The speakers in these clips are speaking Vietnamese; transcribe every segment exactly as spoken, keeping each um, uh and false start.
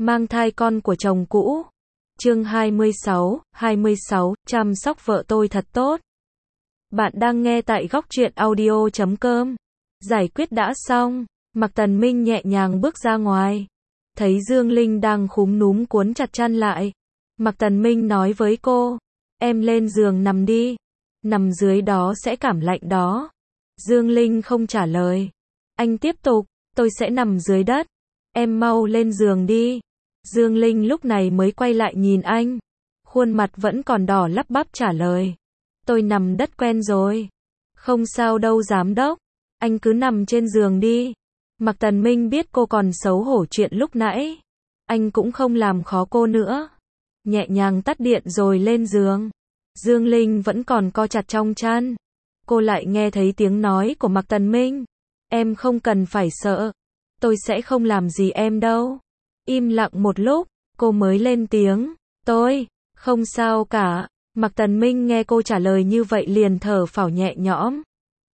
Mang thai con của chồng cũ. Chương hai mươi sáu, hai mươi sáu, chăm sóc vợ tôi thật tốt. Bạn đang nghe tại góc truyện audio chấm com. Giải quyết đã xong, Mạc Tần Minh nhẹ nhàng bước ra ngoài. Thấy Dương Linh đang khúm núm cuốn chặt chăn lại. Mạc Tần Minh nói với cô, em lên giường nằm đi. Nằm dưới đó sẽ cảm lạnh đó. Dương Linh không trả lời. Anh tiếp tục, tôi sẽ nằm dưới đất. Em mau lên giường đi. Dương Linh lúc này mới quay lại nhìn anh. Khuôn mặt vẫn còn đỏ lắp bắp trả lời. Tôi nằm đất quen rồi. Không sao đâu giám đốc. Anh cứ nằm trên giường đi. Mạc Tần Minh biết cô còn xấu hổ chuyện lúc nãy. Anh cũng không làm khó cô nữa. Nhẹ nhàng tắt điện rồi lên giường. Dương Linh vẫn còn co chặt trong chăn. Cô lại nghe thấy tiếng nói của Mạc Tần Minh. Em không cần phải sợ. Tôi sẽ không làm gì em đâu. Im lặng một lúc, cô mới lên tiếng. Tôi, không sao cả. Mạc Tần Minh nghe cô trả lời như vậy liền thở phào nhẹ nhõm.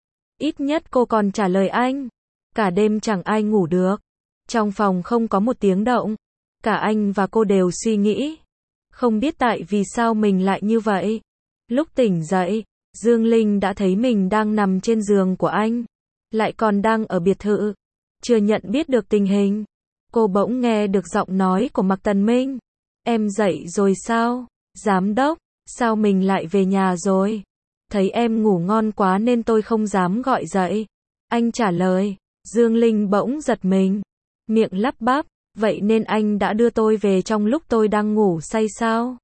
Ít nhất cô còn trả lời anh. Cả đêm chẳng ai ngủ được. Trong phòng không có một tiếng động. Cả anh và cô đều suy nghĩ. Không biết tại vì sao mình lại như vậy. Lúc tỉnh dậy, Dương Linh đã thấy mình đang nằm trên giường của anh. Lại còn đang ở biệt thự. Chưa nhận biết được tình hình. Cô bỗng nghe được giọng nói của Mạc Tần Minh. Em dậy rồi sao? Giám đốc, sao mình lại về nhà rồi? Thấy em ngủ ngon quá nên tôi không dám gọi dậy. Anh trả lời. Dương Linh bỗng giật mình. Miệng lắp bắp. Vậy nên anh đã đưa tôi về trong lúc tôi đang ngủ say sao?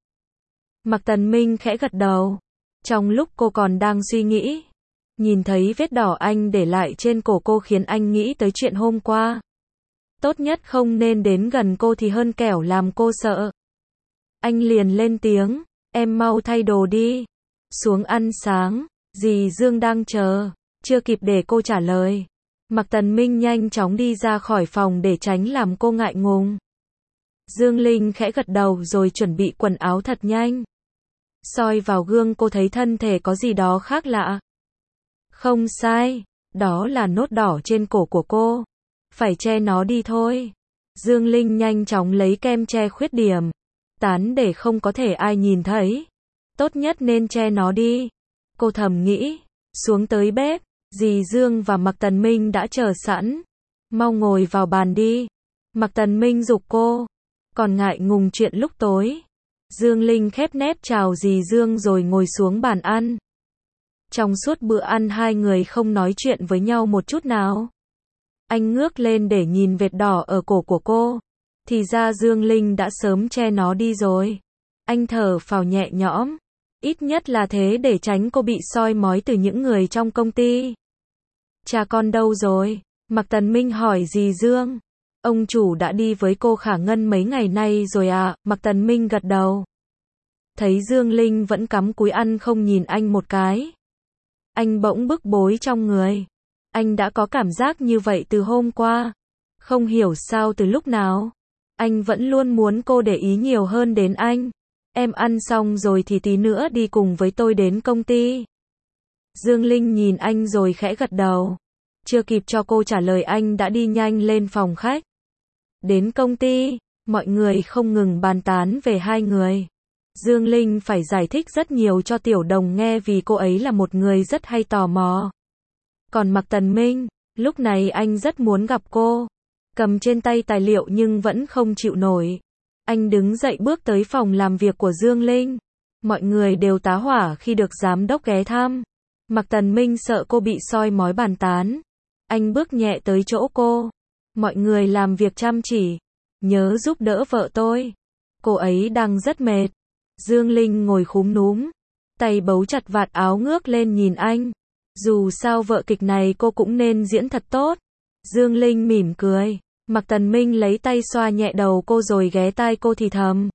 Mạc Tần Minh khẽ gật đầu. Trong lúc cô còn đang suy nghĩ. Nhìn thấy vết đỏ anh để lại trên cổ cô khiến anh nghĩ tới chuyện hôm qua. Tốt nhất không nên đến gần cô thì hơn kẻo làm cô sợ. Anh liền lên tiếng, em mau thay đồ đi. Xuống ăn sáng, dì Dương đang chờ. Chưa kịp để cô trả lời. Mạc Tần Minh nhanh chóng đi ra khỏi phòng để tránh làm cô ngại ngùng. Dương Linh khẽ gật đầu rồi chuẩn bị quần áo thật nhanh. Soi vào gương cô thấy thân thể có gì đó khác lạ. Không sai, đó là nốt đỏ trên cổ của cô. Phải che nó đi thôi. Dương Linh nhanh chóng lấy kem che khuyết điểm. Tán để không có thể ai nhìn thấy. Tốt nhất nên che nó đi. Cô thầm nghĩ. Xuống tới bếp, dì Dương và Mạc Tần Minh đã chờ sẵn. Mau ngồi vào bàn đi. Mạc Tần Minh giục cô. Còn ngại ngùng chuyện lúc tối. Dương Linh khép nép chào dì Dương rồi ngồi xuống bàn ăn. Trong suốt bữa ăn hai người không nói chuyện với nhau một chút nào. Anh ngước lên để nhìn vệt đỏ ở cổ của cô. Thì ra Dương Linh đã sớm che nó đi rồi. Anh thở phào nhẹ nhõm. Ít nhất là thế để tránh cô bị soi mói từ những người trong công ty. Cha con đâu rồi? Mạc Tần Minh hỏi dì Dương. Ông chủ đã đi với cô Khả Ngân mấy ngày nay rồi à? Mạc Tần Minh gật đầu. Thấy Dương Linh vẫn cắm cúi ăn không nhìn anh một cái. Anh bỗng bức bối trong người. Anh đã có cảm giác như vậy từ hôm qua. Không hiểu sao từ lúc nào. Anh vẫn luôn muốn cô để ý nhiều hơn đến anh. Em ăn xong rồi thì tí nữa đi cùng với tôi đến công ty. Dương Linh nhìn anh rồi khẽ gật đầu. Chưa kịp cho cô trả lời anh đã đi nhanh lên phòng khách. Đến công ty, mọi người không ngừng bàn tán về hai người. Dương Linh phải giải thích rất nhiều cho Tiểu Đồng nghe vì cô ấy là một người rất hay tò mò. Còn Mạc Tần Minh, lúc này anh rất muốn gặp cô. Cầm trên tay tài liệu nhưng vẫn không chịu nổi. Anh đứng dậy bước tới phòng làm việc của Dương Linh. Mọi người đều tá hỏa khi được giám đốc ghé thăm. Mạc Tần Minh sợ cô bị soi mói bàn tán. Anh bước nhẹ tới chỗ cô. Mọi người làm việc chăm chỉ. Nhớ giúp đỡ vợ tôi. Cô ấy đang rất mệt. Dương Linh ngồi khúm núm. Tay bấu chặt vạt áo ngước lên nhìn anh. Dù sao vợ kịch này cô cũng nên diễn thật tốt. Dương Linh mỉm cười. Mạc Tần Minh lấy tay xoa nhẹ đầu cô rồi ghé tai cô thì thầm.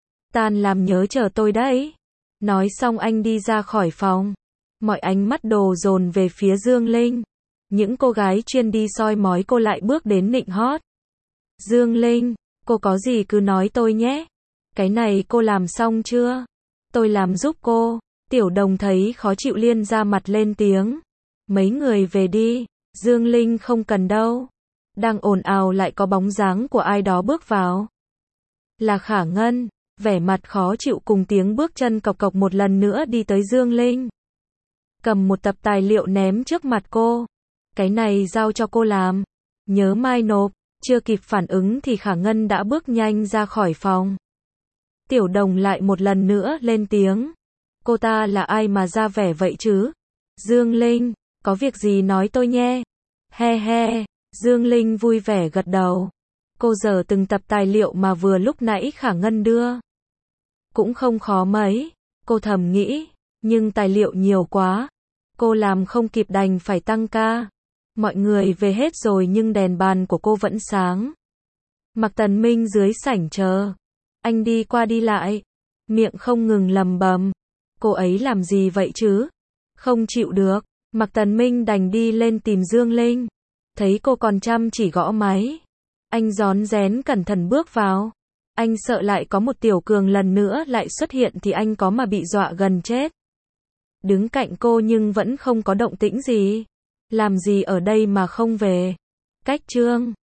Tan làm nhớ chờ tôi đấy. Nói xong anh đi ra khỏi phòng. Mọi ánh mắt đồ dồn về phía Dương Linh. Những cô gái chuyên đi soi mói cô lại bước đến nịnh hót. Dương Linh, cô có gì cứ nói tôi nhé. Cái này cô làm xong chưa? Tôi làm giúp cô. Tiểu Đồng thấy khó chịu liên ra mặt lên tiếng. Mấy người về đi. Dương Linh không cần đâu. Đang ồn ào lại có bóng dáng của ai đó bước vào. Là Khả Ngân, vẻ mặt khó chịu cùng tiếng bước chân cộc cộc một lần nữa đi tới Dương Linh. Cầm một tập tài liệu ném trước mặt cô. Cái này giao cho cô làm. Nhớ mai nộp. Chưa kịp phản ứng thì Khả Ngân đã bước nhanh ra khỏi phòng. Tiểu Đồng lại một lần nữa lên tiếng. Cô ta là ai mà ra vẻ vậy chứ? Dương Linh, có việc gì nói tôi nhé. He he, Dương Linh vui vẻ gật đầu. Cô giở từng tập tài liệu mà vừa lúc nãy Khả Ngân đưa. Cũng không khó mấy, cô thầm nghĩ, nhưng tài liệu nhiều quá. Cô làm không kịp đành phải tăng ca. Mọi người về hết rồi nhưng đèn bàn của cô vẫn sáng. Mạc Tần Minh dưới sảnh chờ. Anh đi qua đi lại, miệng không ngừng lầm bầm. Cô ấy làm gì vậy chứ? Không chịu được, Mạc Tần Minh đành đi lên tìm Dương Linh. Thấy cô còn chăm chỉ gõ máy. Anh rón rén cẩn thận bước vào. Anh sợ lại có một tiểu cường lần nữa lại xuất hiện thì anh có mà bị dọa gần chết. Đứng cạnh cô nhưng vẫn không có động tĩnh gì. Làm gì ở đây mà không về? Cách Trương,